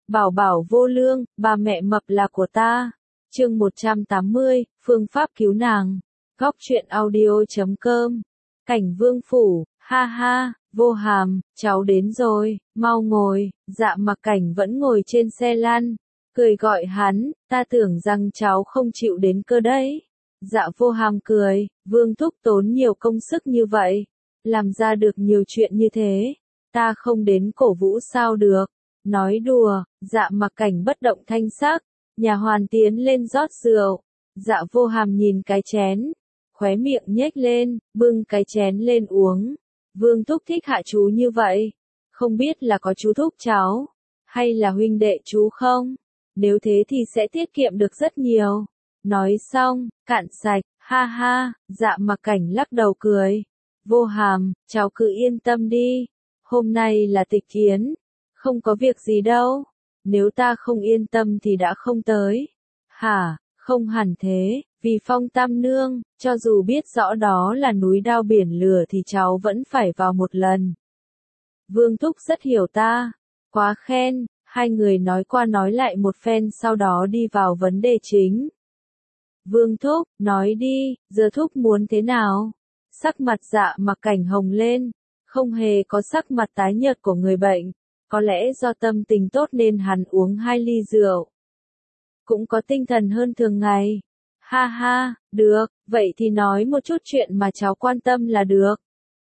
Bảo bảo vô lương, bà mẹ mập là của ta. Chương 180, phương pháp cứu nàng. Góc truyện audio.com. Cảnh vương phủ, ha ha, Vô Hàm, cháu đến rồi, mau ngồi. Dạ Mặc Cảnh vẫn ngồi trên xe lăn, cười gọi hắn, ta tưởng rằng cháu không chịu đến cơ đấy. Dạ Vô Hàm cười, vương thúc tốn nhiều công sức như vậy, làm ra được nhiều chuyện như thế, ta không đến cổ vũ sao được. Nói đùa, Dạ Mặc Cảnh bất động thanh sắc, nhà hoàn tiến lên rót rượu. Dạ Vô Hàm nhìn cái chén, khóe miệng nhếch lên, bưng cái chén lên uống. Vương thúc thích hạ chú như vậy, không biết là có chú thúc cháu, hay là huynh đệ chú không? Nếu thế thì sẽ tiết kiệm được rất nhiều. Nói xong, cạn sạch, ha ha, Dạ Mặc Cảnh lắc đầu cười. Vô Hàm, cháu cứ yên tâm đi, hôm nay là tịch yến, không có việc gì đâu, nếu ta không yên tâm thì đã không tới. Hả, không hẳn thế, vì Phong Tam Nương, cho dù biết rõ đó là núi đao biển lửa thì cháu vẫn phải vào một lần. Vương thúc rất hiểu ta, quá khen. Hai người nói qua nói lại một phen sau đó đi vào vấn đề chính. Vương thúc, nói đi, giờ thúc muốn thế nào? Sắc mặt Dạ Mặc Cảnh hồng lên, không hề có sắc mặt tái nhợt của người bệnh, có lẽ do tâm tình tốt nên hắn uống 2 ly rượu. Cũng có tinh thần hơn thường ngày. Ha ha, được, vậy thì nói một chút chuyện mà cháu quan tâm là được.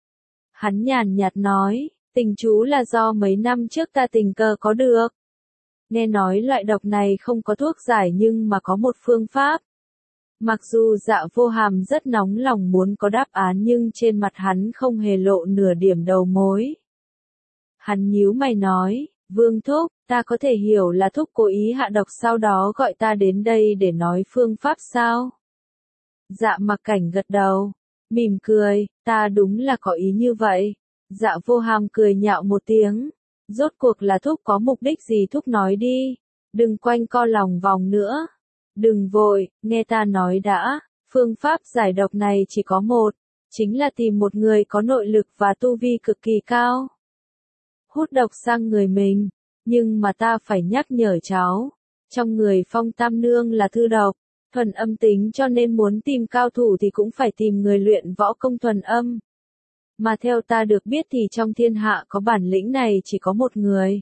Hắn nhàn nhạt nói, tình chú là do mấy năm trước ta tình cờ có được. Nghe nói loại độc này không có thuốc giải nhưng mà có một phương pháp. Mặc dù Dạ Vô Hàm rất nóng lòng muốn có đáp án nhưng trên mặt hắn không hề lộ nửa điểm đầu mối. Hắn nhíu mày nói, Vương thúc, ta có thể hiểu là thúc cố ý hạ độc sau đó gọi ta đến đây để nói phương pháp sao? Dạ Mặc Cảnh gật đầu, mỉm cười, ta đúng là có ý như vậy. Dạ Vô Hàm cười nhạo một tiếng. Rốt cuộc là thúc có mục đích gì thúc nói đi, đừng quanh co lòng vòng nữa. Đừng vội, nghe ta nói đã, phương pháp giải độc này chỉ có một, chính là tìm một người có nội lực và tu vi cực kỳ cao. Hút độc sang người mình, nhưng mà ta phải nhắc nhở cháu, trong người Phong Tam Nương là thư độc, thuần âm tính cho nên muốn tìm cao thủ thì cũng phải tìm người luyện võ công thuần âm. Mà theo ta được biết thì trong thiên hạ có bản lĩnh này chỉ có một người.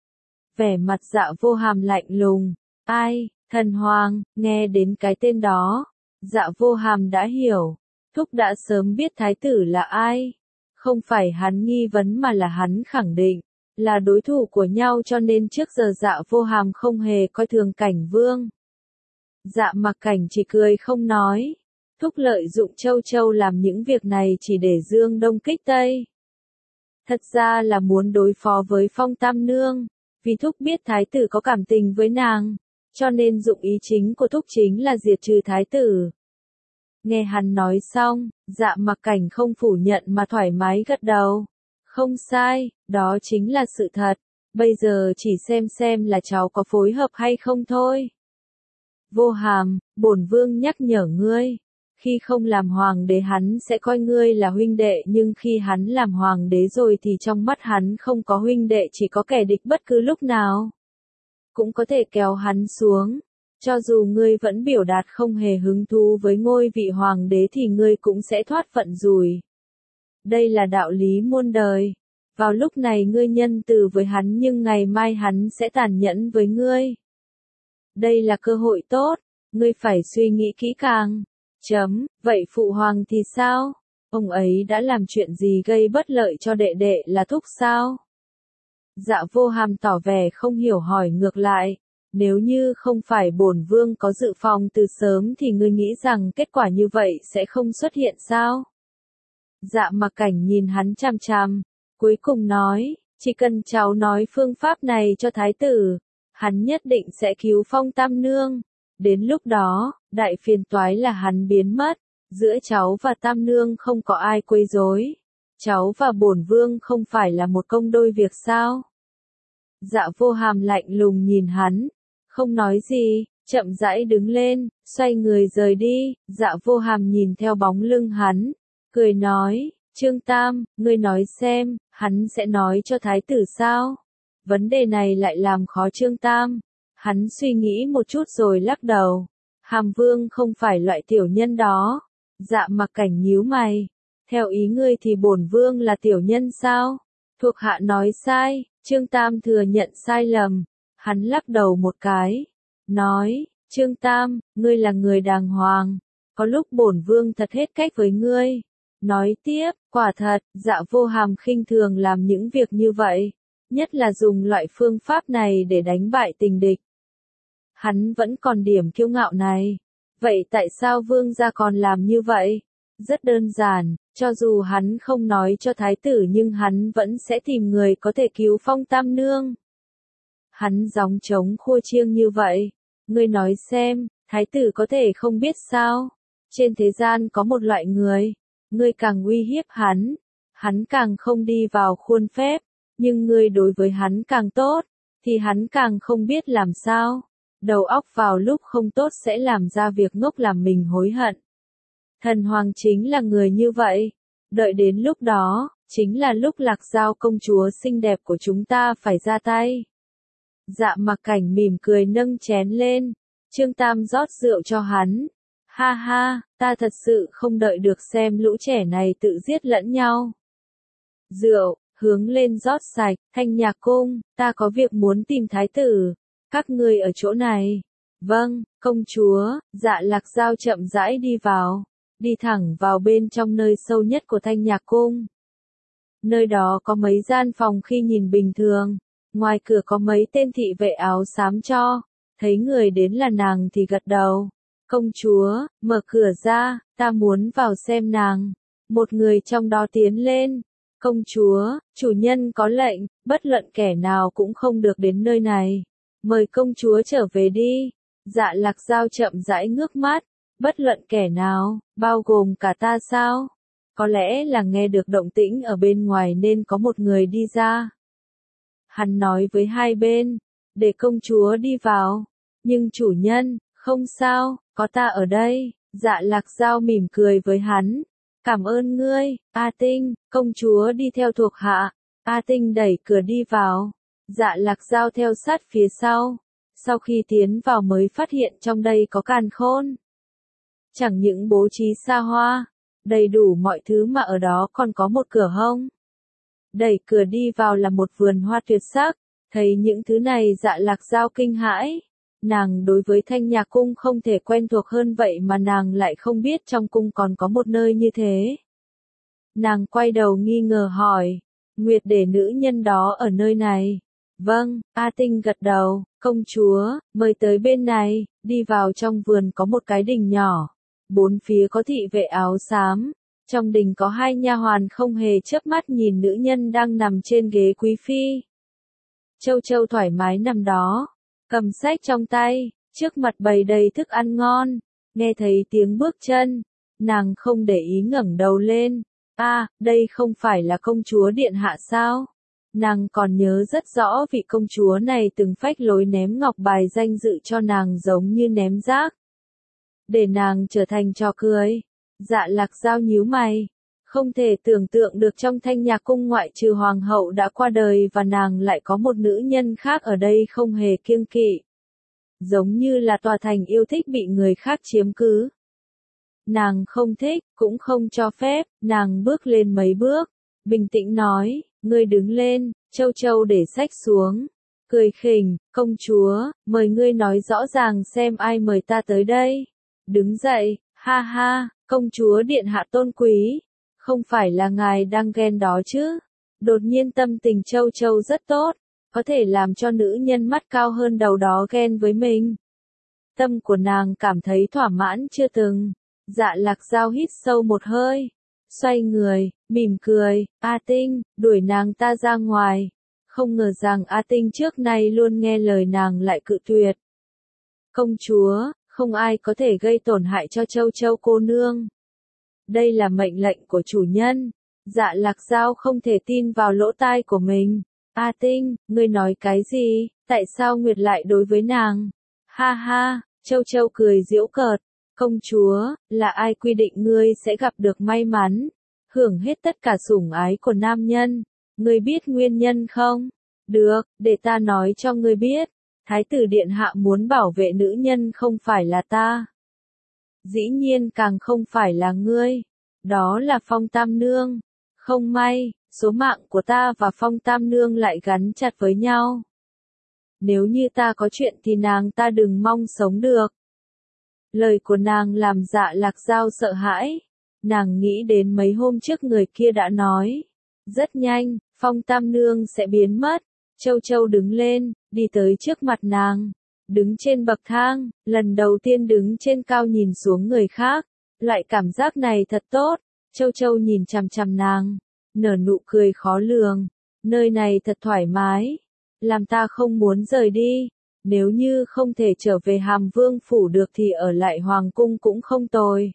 Vẻ mặt Dạ Vô Hàm lạnh lùng. Ai? Thần Hoàng, nghe đến cái tên đó. Dạ Vô Hàm đã hiểu. Thúc đã sớm biết thái tử là ai. Không phải hắn nghi vấn mà là hắn khẳng định. Là đối thủ của nhau cho nên trước giờ Dạ Vô Hàm không hề coi thường Cảnh Vương. Dạ Mặc Cảnh chỉ cười không nói. Thúc lợi dụng Châu Châu làm những việc này chỉ để Dương Đông kích Tây. Thật ra là muốn đối phó với Phong Tam Nương, vì thúc biết thái tử có cảm tình với nàng, cho nên dụng ý chính của thúc chính là diệt trừ thái tử. Nghe hắn nói xong, Dạ Mặc Cảnh không phủ nhận mà thoải mái gật đầu. Không sai, đó chính là sự thật, bây giờ chỉ xem là cháu có phối hợp hay không thôi. Vô Hàm, bổn vương nhắc nhở ngươi. Khi không làm hoàng đế hắn sẽ coi ngươi là huynh đệ nhưng khi hắn làm hoàng đế rồi thì trong mắt hắn không có huynh đệ chỉ có kẻ địch bất cứ lúc nào. Cũng có thể kéo hắn xuống. Cho dù ngươi vẫn biểu đạt không hề hứng thú với ngôi vị hoàng đế thì ngươi cũng sẽ thoát phận rủi. Đây là đạo lý muôn đời. Vào lúc này ngươi nhân từ với hắn nhưng ngày mai hắn sẽ tàn nhẫn với ngươi. Đây là cơ hội tốt, ngươi phải suy nghĩ kỹ càng. Vậy phụ hoàng thì sao? Ông ấy đã làm chuyện gì gây bất lợi cho đệ đệ là thúc sao? Dạ Vô Hàm tỏ vẻ không hiểu hỏi ngược lại. Nếu như không phải bổn vương có dự phòng từ sớm thì ngươi nghĩ rằng kết quả như vậy sẽ không xuất hiện sao? Dạ Mặc Cảnh nhìn hắn chằm chằm, cuối cùng nói, chỉ cần cháu nói phương pháp này cho thái tử, hắn nhất định sẽ cứu Phong Tam Nương. Đến lúc đó, đại phiền toái là hắn biến mất, giữa cháu và Tam Nương không có ai quấy rối. Cháu và bổn vương không phải là một công đôi việc sao? Dạ Vô Hàm lạnh lùng nhìn hắn, không nói gì, chậm rãi đứng lên, xoay người rời đi. Dạ Vô Hàm nhìn theo bóng lưng hắn, cười nói, Trương Tam, ngươi nói xem, hắn sẽ nói cho thái tử sao? Vấn đề này lại làm khó Trương Tam. Hắn suy nghĩ một chút rồi lắc đầu. Hàm Vương không phải loại tiểu nhân đó. Dạ Mặc Cảnh nhíu mày. Theo ý ngươi thì bổn vương là tiểu nhân sao? Thuộc hạ nói sai. Trương Tam thừa nhận sai lầm. Hắn lắc đầu một cái. Nói, Trương Tam, ngươi là người đàng hoàng. Có lúc bổn vương thật hết cách với ngươi. Nói tiếp, quả thật, Dạ Vô Hàm khinh thường làm những việc như vậy. Nhất là dùng loại phương pháp này để đánh bại tình địch. Hắn vẫn còn điểm kiêu ngạo này. Vậy tại sao vương gia còn làm như vậy? Rất đơn giản, cho dù hắn không nói cho thái tử nhưng hắn vẫn sẽ tìm người có thể cứu Phong Tam Nương. Hắn gióng trống khua chiêng như vậy. Ngươi nói xem, thái tử có thể không biết sao? Trên thế gian có một loại người, ngươi càng uy hiếp hắn càng không đi vào khuôn phép, nhưng ngươi đối với hắn càng tốt, thì hắn càng không biết làm sao. Đầu óc vào lúc không tốt sẽ làm ra việc ngốc làm mình hối hận. Thần Hoàng chính là người như vậy. Đợi đến lúc đó, chính là lúc Lạc Giao công chúa xinh đẹp của chúng ta phải ra tay. Dạ Mặc Cảnh mỉm cười nâng chén lên. Trương Tam rót rượu cho hắn. Ha ha, ta thật sự không đợi được xem lũ trẻ này tự giết lẫn nhau. Rượu, hướng lên rót sạch. Thanh Nhạc Cung, ta có việc muốn tìm thái tử. Các ngươi ở chỗ này. Vâng, công chúa. Dạ Lạc Giao chậm rãi đi vào. Đi thẳng vào bên trong nơi sâu nhất của Thanh Nhạc Cung. Nơi đó có mấy gian phòng khi nhìn bình thường. Ngoài cửa có mấy tên thị vệ áo xám cho. Thấy người đến là nàng thì gật đầu. Công chúa, mở cửa ra, ta muốn vào xem nàng. Một người trong đó tiến lên. Công chúa, chủ nhân có lệnh, bất luận kẻ nào cũng không được đến nơi này. Mời công chúa trở về đi. Dạ Lạc Giao chậm rãi ngước mắt. Bất luận kẻ nào, bao gồm cả ta sao? Có lẽ là nghe được động tĩnh ở bên ngoài nên có một người đi ra. Hắn nói với hai bên, để công chúa đi vào. Nhưng chủ nhân, không sao, có ta ở đây. Dạ Lạc Giao mỉm cười với hắn. Cảm ơn ngươi, A Tinh. Công chúa đi theo thuộc hạ. A Tinh đẩy cửa đi vào. Dạ Lạc Giao theo sát phía sau. Sau khi tiến vào mới phát hiện trong đây có càn khôn. Chẳng những bố trí xa hoa, đầy đủ mọi thứ mà ở đó còn có một cửa hông. Đẩy cửa đi vào là một vườn hoa tuyệt sắc. Thấy những thứ này Dạ Lạc Giao kinh hãi. Nàng đối với Thanh Nhạc Cung không thể quen thuộc hơn vậy mà nàng lại không biết trong cung còn có một nơi như thế. Nàng quay đầu nghi ngờ hỏi, Nguyệt để nữ nhân đó ở nơi này. Vâng, A Tinh gật đầu, công chúa, mời tới bên này, đi vào trong vườn có một cái đình nhỏ. Bốn phía có thị vệ áo xám. Trong đình có hai nha hoàn không hề chớp mắt nhìn nữ nhân đang nằm trên ghế quý phi. Châu Châu thoải mái nằm đó, cầm sách trong tay, trước mặt bày đầy thức ăn ngon. Nghe thấy tiếng bước chân, nàng không để ý ngẩng đầu lên. Đây không phải là công chúa điện hạ sao? Nàng còn nhớ rất rõ vị công chúa này từng phách lối ném ngọc bài danh dự cho nàng giống như ném rác. Để nàng trở thành trò cười. Dạ Lạc Giao nhíu mày. Không thể tưởng tượng được trong Thanh Nhạc Cung ngoại trừ hoàng hậu đã qua đời và nàng lại có một nữ nhân khác ở đây không hề kiêng kỵ. Giống như là tòa thành yêu thích bị người khác chiếm cứ. Nàng không thích, cũng không cho phép, nàng bước lên mấy bước. Bình tĩnh nói, ngươi đứng lên. Châu Châu để sách xuống. Cười khỉnh, công chúa, mời ngươi nói rõ ràng xem ai mời ta tới đây. Đứng dậy, ha ha, công chúa điện hạ tôn quý. Không phải là ngài đang ghen đó chứ? Đột nhiên tâm tình Châu Châu rất tốt, có thể làm cho nữ nhân mắt cao hơn đầu đó ghen với mình. Tâm của nàng cảm thấy thỏa mãn chưa từng. Dạ Lạc Giao hít sâu một hơi, xoay người, mỉm cười, A Tinh, đuổi nàng ta ra ngoài. Không ngờ rằng A Tinh trước nay luôn nghe lời nàng lại cự tuyệt. Công chúa, không ai có thể gây tổn hại cho Châu Châu cô nương. Đây là mệnh lệnh của chủ nhân. Dạ Lạc Giao không thể tin vào lỗ tai của mình. A Tinh, ngươi nói cái gì? Tại sao Nguyệt lại đối với nàng? Ha ha, Châu Châu cười giễu cợt. Công chúa, là ai quy định ngươi sẽ gặp được may mắn, hưởng hết tất cả sủng ái của nam nhân? Ngươi biết nguyên nhân không? Được, để ta nói cho ngươi biết. Thái tử điện hạ muốn bảo vệ nữ nhân không phải là ta. Dĩ nhiên càng không phải là ngươi. Đó là Phong Tam Nương. Không may, số mạng của ta và Phong Tam Nương lại gắn chặt với nhau. Nếu như ta có chuyện thì nàng ta đừng mong sống được. Lời của nàng làm Dạ Lạc Dao sợ hãi. Nàng nghĩ đến mấy hôm trước người kia đã nói. Rất nhanh, Phong Tam Nương sẽ biến mất. Châu Châu đứng lên, đi tới trước mặt nàng. Đứng trên bậc thang, lần đầu tiên đứng trên cao nhìn xuống người khác. Loại cảm giác này thật tốt. Châu Châu nhìn chằm chằm nàng, nở nụ cười khó lường. Nơi này thật thoải mái. Làm ta không muốn rời đi. Nếu như không thể trở về Hàm Vương phủ được thì ở lại Hoàng cung cũng không tồi.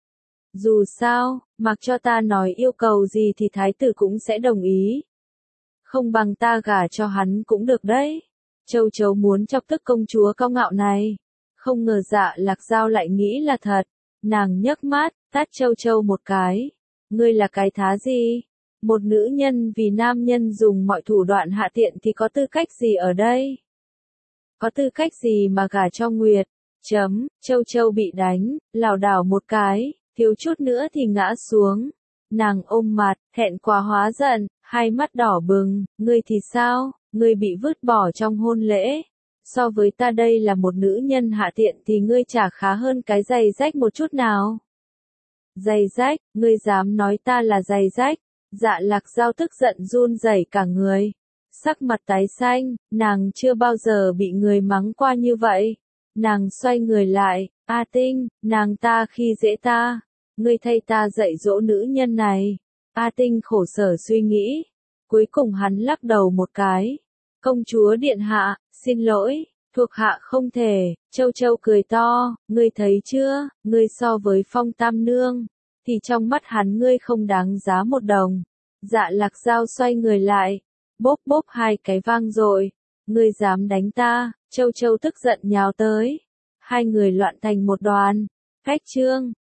Dù sao, mặc cho ta nói yêu cầu gì thì thái tử cũng sẽ đồng ý. Không bằng ta gả cho hắn cũng được đấy. Châu Châu muốn chọc tức công chúa cao ngạo này. Không ngờ Dạ Lạc Dao lại nghĩ là thật. Nàng nhấc mắt, tát Châu Châu một cái. Ngươi là cái thá gì? Một nữ nhân vì nam nhân dùng mọi thủ đoạn hạ tiện thì có tư cách gì ở đây? Có tư cách gì mà gả cho Nguyệt? Châu Châu bị đánh, lảo đảo một cái, thiếu chút nữa thì ngã xuống. Nàng ôm mặt, thẹn quá hóa giận, hai mắt đỏ bừng. Ngươi thì sao? Ngươi bị vứt bỏ trong hôn lễ. So với ta đây là một nữ nhân hạ tiện thì ngươi chả khá hơn cái giày rách một chút nào. Giày rách, ngươi dám nói ta là giày rách? Dạ Lạc Dao tức giận run rẩy cả người. Sắc mặt tái xanh, nàng chưa bao giờ bị người mắng qua như vậy. Nàng xoay người lại, A Tinh, nàng ta khi dễ ta. Ngươi thay ta dạy dỗ nữ nhân này. A Tinh khổ sở suy nghĩ. Cuối cùng hắn lắc đầu một cái. Công chúa điện hạ, xin lỗi, thuộc hạ không thể. Châu Châu cười to, ngươi thấy chưa, ngươi so với Phong Tam Nương, thì trong mắt hắn ngươi không đáng giá một đồng. Dạ Lạc Dao xoay người lại, bốp bốp hai cái vang rồi. Ngươi dám đánh ta? Châu Châu tức giận nhào tới. Hai người loạn thành một đoàn. Cách chương